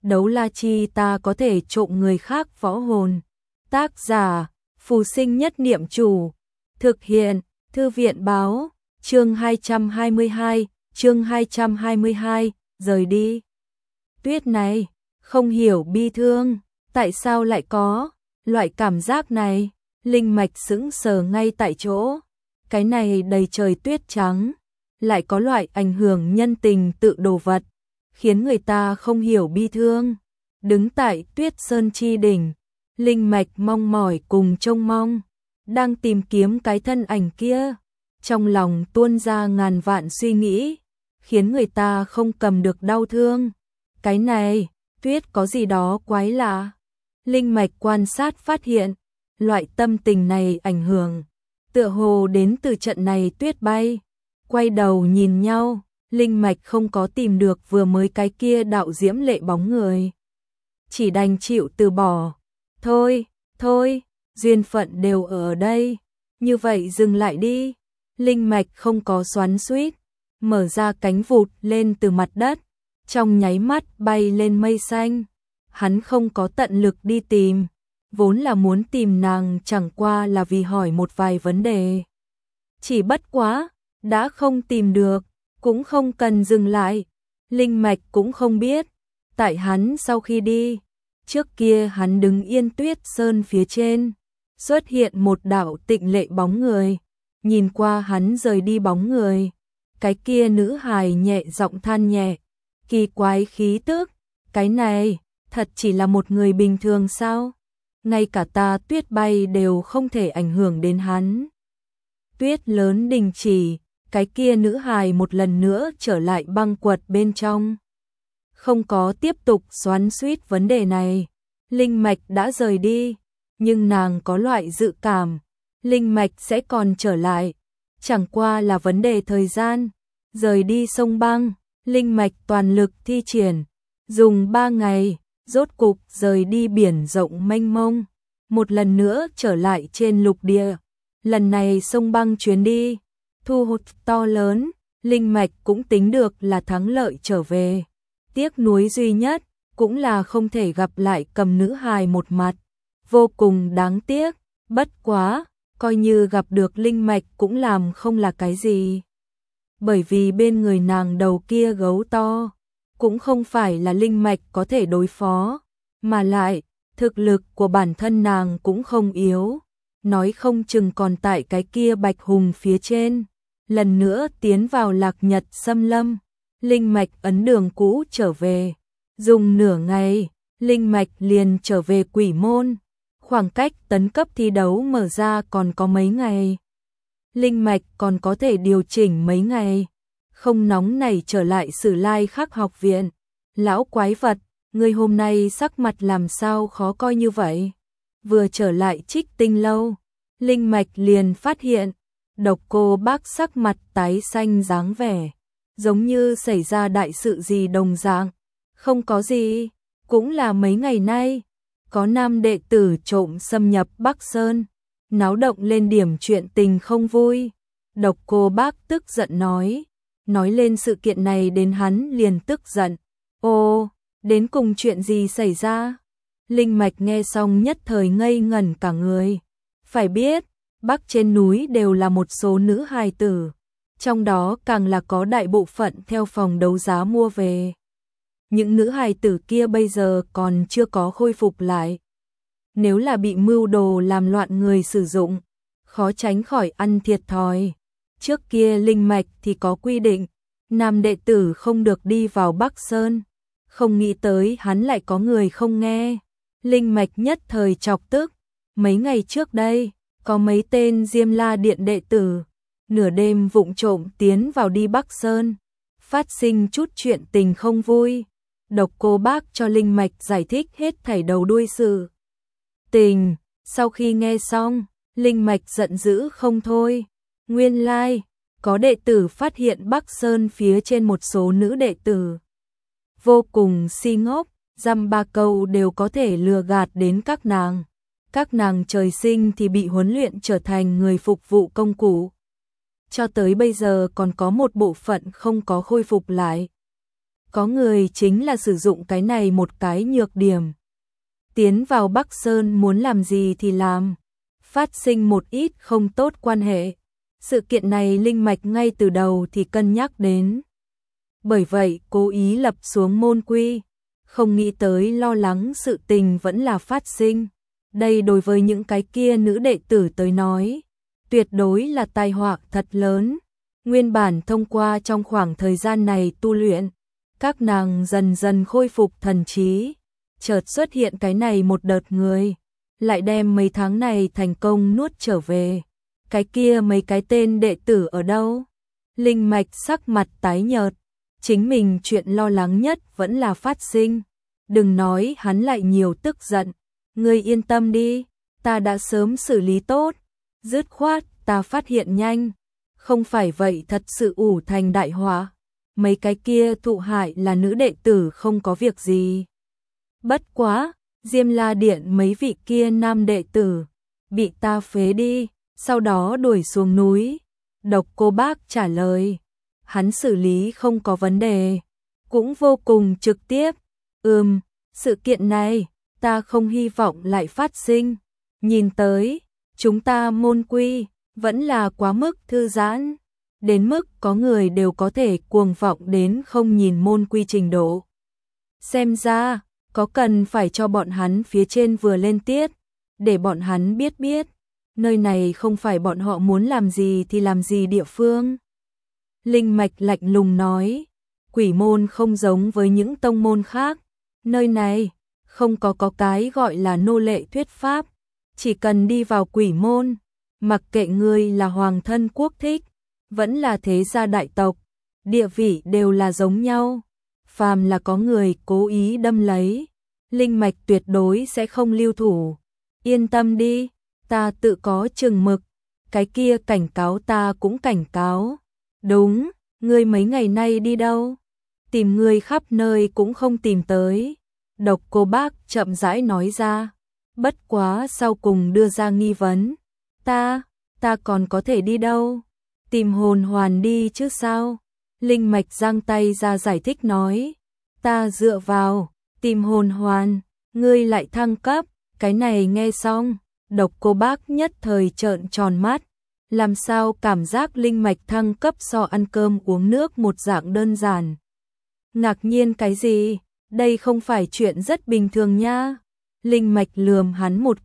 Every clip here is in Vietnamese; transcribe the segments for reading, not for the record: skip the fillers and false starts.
đấu la chi ta có thể trộm người khác võ hồn. Tác giả, Phù Sinh Nhất Niệm Chủ. Thực hiện, Thư viện báo, chương 222, rời đi. Tuyết này, không hiểu bi thương, tại sao lại có loại cảm giác này, Linh Mạch sững sờ ngay tại chỗ. Cái này đầy trời tuyết trắng, lại có loại ảnh hưởng nhân tình tự đồ vật, khiến người ta không hiểu bi thương. Đứng tại Tuyết Sơn chi đỉnh, Linh Mạch mong mỏi cùng trông mong, đang tìm kiếm cái thân ảnh kia. Trong lòng tuôn ra ngàn vạn suy nghĩ, khiến người ta không cầm được đau thương. Cái này, tuyết có gì đó quái lạ. Linh Mạch quan sát phát hiện, loại tâm tình này ảnh hưởng, tựa hồ đến từ trận này tuyết bay. Quay đầu nhìn nhau, Linh Mạch không có tìm được vừa mới cái kia đạo diễm lệ bóng người. Chỉ đành chịu từ bỏ. Thôi, duyên phận đều ở đây. Như vậy dừng lại đi. Linh Mạch không có xoắn xuýt, mở ra cánh vụt lên từ mặt đất, trong nháy mắt bay lên mây xanh. Hắn không có tận lực đi tìm, vốn là muốn tìm nàng chẳng qua là vì hỏi một vài vấn đề. Chỉ bất quá, đã không tìm được, cũng không cần dừng lại. Linh Mạch cũng không biết, tại hắn sau khi đi, trước kia hắn đứng yên Tuyết Sơn phía trên, xuất hiện một đạo tịnh lệ bóng người. Nhìn qua hắn rời đi bóng người, cái kia nữ hài nhẹ giọng than nhẹ, kỳ quái khí tức, cái này, thật chỉ là một người bình thường sao? Ngay cả ta tuyết bay đều không thể ảnh hưởng đến hắn. Tuyết lớn đình chỉ, cái kia nữ hài một lần nữa trở lại băng quật bên trong. Không có tiếp tục xoắn xuýt vấn đề này, Linh Mạch đã rời đi, nhưng nàng có loại dự cảm, Linh Mạch sẽ còn trở lại, chẳng qua là vấn đề thời gian. Rời đi sông băng, Linh Mạch toàn lực thi triển, dùng 3 ngày, rốt cục rời đi biển rộng mênh mông, một lần nữa trở lại trên lục địa. Lần này sông băng chuyến đi, thu hút to lớn, Linh Mạch cũng tính được là thắng lợi trở về. Tiếc nuối duy nhất, cũng là không thể gặp lại Cầm nữ hài một mặt, vô cùng đáng tiếc, bất quá, coi như gặp được Linh Mạch cũng làm không là cái gì. Bởi vì bên người nàng đầu kia gấu to, cũng không phải là Linh Mạch có thể đối phó, mà lại, thực lực của bản thân nàng cũng không yếu, nói không chừng còn tại cái kia bạch hùng phía trên. Lần nữa tiến vào Lạc Nhật Xâm Lâm, Linh Mạch ấn đường cũ trở về, dùng nửa ngày, Linh Mạch liền trở về Quỷ Môn. Khoảng cách tấn cấp thi đấu mở ra còn có mấy ngày. Linh Mạch còn có thể điều chỉnh mấy ngày, không nóng nảy trở lại Sử Lai Khắc học viện. Lão quái vật, ngươi hôm nay sắc mặt làm sao khó coi như vậy? Vừa trở lại Trích Tinh lâu, Linh Mạch liền phát hiện, Độc Cô Bác sắc mặt tái xanh dáng vẻ, giống như xảy ra đại sự gì đồng dạng. Không có gì, cũng là mấy ngày nay, có nam đệ tử trộm xâm nhập Bắc Sơn, náo động lên điểm chuyện tình không vui. Độc Cô Bác tức giận nói lên sự kiện này đến hắn liền tức giận. Ô, đến cùng chuyện gì xảy ra? Linh Mạch nghe xong nhất thời ngây ngẩn cả người. Phải biết, Bắc trên núi đều là một số nữ hài tử, trong đó càng là có đại bộ phận theo phòng đấu giá mua về. Những nữ hài tử kia bây giờ còn chưa có khôi phục lại. Nếu là bị mưu đồ làm loạn người sử dụng, khó tránh khỏi ăn thiệt thòi. Trước kia Linh Mạch thì có quy định, nam đệ tử không được đi vào Bắc Sơn. Không nghĩ tới hắn lại có người không nghe. Linh Mạch nhất thời chọc tức. Mấy ngày trước đây, có mấy tên Diêm La Điện đệ tử, nửa đêm vụng trộm tiến vào đi Bắc Sơn, phát sinh chút chuyện tình không vui. Độc Cô Bác cho Linh Mạch giải thích hết thảy đầu đuôi sự tình. Sau khi nghe xong, Linh Mạch giận dữ không thôi. Nguyên lai, có đệ tử phát hiện Bắc Sơn phía trên một số nữ đệ tử vô cùng si ngốc, dăm ba câu đều có thể lừa gạt đến các nàng. Các nàng trời sinh thì bị huấn luyện trở thành người phục vụ công cụ. Cho tới bây giờ còn có một bộ phận không có khôi phục lại. Có người chính là sử dụng cái này một cái nhược điểm. Tiến vào Bắc Sơn muốn làm gì thì làm, phát sinh một ít không tốt quan hệ. Sự kiện này Linh Mạch ngay từ đầu thì cân nhắc đến. Bởi vậy cố ý lập xuống môn quy, không nghĩ tới lo lắng sự tình vẫn là phát sinh. Đây đối với những cái kia nữ đệ tử tới nói, tuyệt đối là tai họa thật lớn. Nguyên bản thông qua trong khoảng thời gian này tu luyện, các nàng dần dần khôi phục thần trí, chợt xuất hiện cái này một đợt người, lại đem mấy tháng này thành công nuốt trở về. Cái kia mấy cái tên đệ tử ở đâu? Linh Mạch sắc mặt tái nhợt, chính mình chuyện lo lắng nhất vẫn là phát sinh. Đừng nói hắn lại nhiều tức giận, ngươi yên tâm đi, ta đã sớm xử lý tốt, dứt khoát ta phát hiện nhanh, không phải vậy thật sự ủ thành đại họa. Mấy cái kia thụ hại là nữ đệ tử không có việc gì. Bất quá, Diêm La Điện mấy vị kia nam đệ tử bị ta phế đi, sau đó đuổi xuống núi. Độc Cô Bác trả lời, hắn xử lý không có vấn đề, cũng vô cùng trực tiếp. Sự kiện này ta không hy vọng lại phát sinh. Nhìn tới, chúng ta môn quy vẫn là quá mức thư giãn, đến mức có người đều có thể cuồng vọng đến không nhìn môn quy trình độ. Xem ra, có cần phải cho bọn hắn phía trên vừa lên tiết, để bọn hắn biết, nơi này không phải bọn họ muốn làm gì thì làm gì địa phương. Linh Mạch lạnh lùng nói, Quỷ môn không giống với những tông môn khác, nơi này không có cái gọi là nô lệ thuyết pháp, chỉ cần đi vào quỷ môn, mặc kệ ngươi là hoàng thân quốc thích, vẫn là thế gia đại tộc, địa vị đều là giống nhau. Phàm là có người cố ý đâm lấy, Linh Mạch tuyệt đối sẽ không lưu thủ. Yên tâm đi, ta tự có chừng mực, cái kia cảnh cáo ta cũng cảnh cáo. Đúng, ngươi mấy ngày nay đi đâu? Tìm ngươi khắp nơi cũng không tìm tới. Độc Cô Bác chậm rãi nói ra, bất quá sau cùng đưa ra nghi vấn. Ta còn có thể đi đâu? Tìm hồn hoàn đi chứ sao? Linh Mạch giang tay ra giải thích nói, ta dựa vào tìm hồn hoàn, ngươi lại thăng cấp. Cái này nghe xong, Độc Cô Bác nhất thời trợn tròn mắt, làm sao cảm giác Linh Mạch thăng cấp so ăn cơm uống nước một dạng đơn giản. Ngạc nhiên cái gì? Đây không phải chuyện rất bình thường nha. Linh Mạch lườm hắn một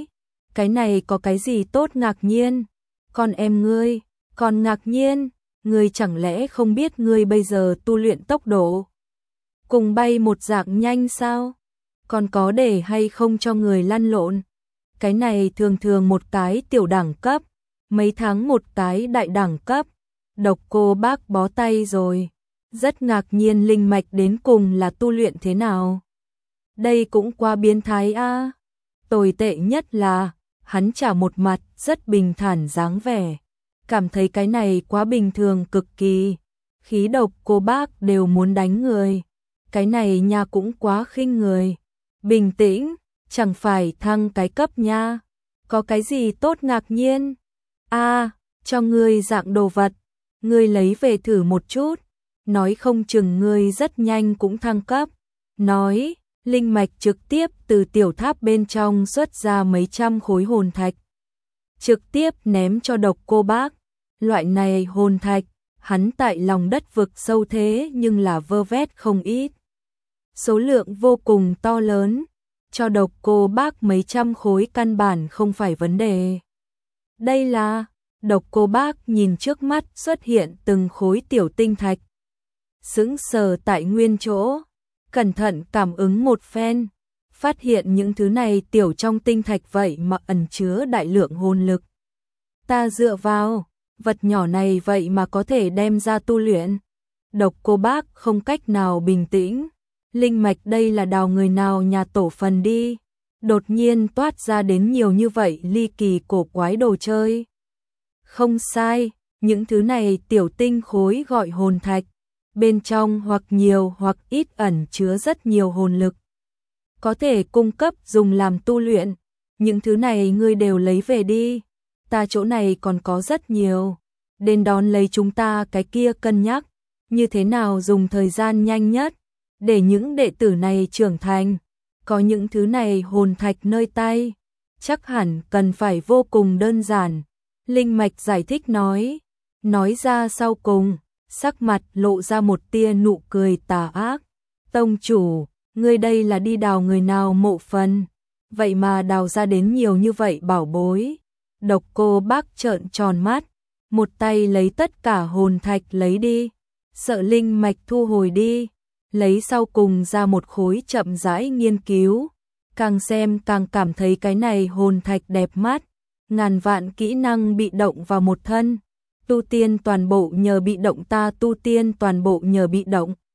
cái này có cái gì tốt ngạc nhiên? Con em ngươi, còn ngạc nhiên, ngươi chẳng lẽ không biết ngươi bây giờ tu luyện tốc độ cùng bay một dạng nhanh sao? Còn có để hay không cho người lăn lộn? Cái này thường thường một cái tiểu đẳng cấp, mấy tháng một cái đại đẳng cấp. Độc Cô Bác bó tay rồi, rất ngạc nhiên Linh Mạch đến cùng là tu luyện thế nào. Đây cũng quá biến thái a. Tồi tệ nhất là, hắn trả một mặt rất bình thản dáng vẻ, cảm thấy cái này quá bình thường cực kỳ. Khí Độc Cô Bác đều muốn đánh người. Cái này nha cũng quá khinh người. Bình tĩnh, chẳng phải thăng cái cấp nha. Có cái gì tốt ngạc nhiên? Cho ngươi dạng đồ vật, ngươi lấy về thử một chút, nói không chừng ngươi rất nhanh cũng thăng cấp. Nói, Linh Mạch trực tiếp từ tiểu tháp bên trong xuất ra mấy trăm khối hồn thạch, trực tiếp ném cho Độc Cô Bác. Loại này hồn thạch, hắn tại lòng đất vực sâu thế nhưng là vơ vét không ít. Số lượng vô cùng to lớn, cho Độc Cô Bác mấy trăm khối căn bản không phải vấn đề. Đây là, Độc Cô Bác nhìn trước mắt xuất hiện từng khối tiểu tinh thạch, sững sờ tại nguyên chỗ, cẩn thận cảm ứng một phen, phát hiện những thứ này tiểu trong tinh thạch vậy mà ẩn chứa đại lượng hồn lực. Ta dựa vào, vật nhỏ này vậy mà có thể đem ra tu luyện. Độc Cô Bác không cách nào bình tĩnh. Linh Mạch đây là đào người nào nhà tổ phần đi, đột nhiên toát ra đến nhiều như vậy ly kỳ cổ quái đồ chơi. Không sai, những thứ này tiểu tinh khối gọi hồn thạch, bên trong hoặc nhiều hoặc ít ẩn chứa rất nhiều hồn lực, có thể cung cấp dùng làm tu luyện. Những thứ này ngươi đều lấy về đi, ta chỗ này còn có rất nhiều, đến đón lấy chúng ta cái kia cân nhắc, như thế nào dùng thời gian nhanh nhất. để những đệ tử này trưởng thành. Có những thứ này hồn thạch nơi tay, chắc hẳn cần phải vô cùng đơn giản. Linh mạch giải thích nói ra sau cùng, sắc mặt lộ ra một tia nụ cười tà ác. Tông chủ, ngươi đây là đi đào người nào mộ phần, vậy mà đào ra đến nhiều như vậy bảo bối. Độc Cô Bác trợn tròn mắt, một tay lấy tất cả hồn thạch lấy đi, sợ linh mạch thu hồi đi, lấy sau cùng ra một khối chậm rãi nghiên cứu. Càng xem càng cảm thấy cái này hồn thạch đẹp mắt, ngàn vạn kỹ năng bị động vào một thân. Tu tiên toàn bộ nhờ bị động, ta tu tiên toàn bộ nhờ bị động.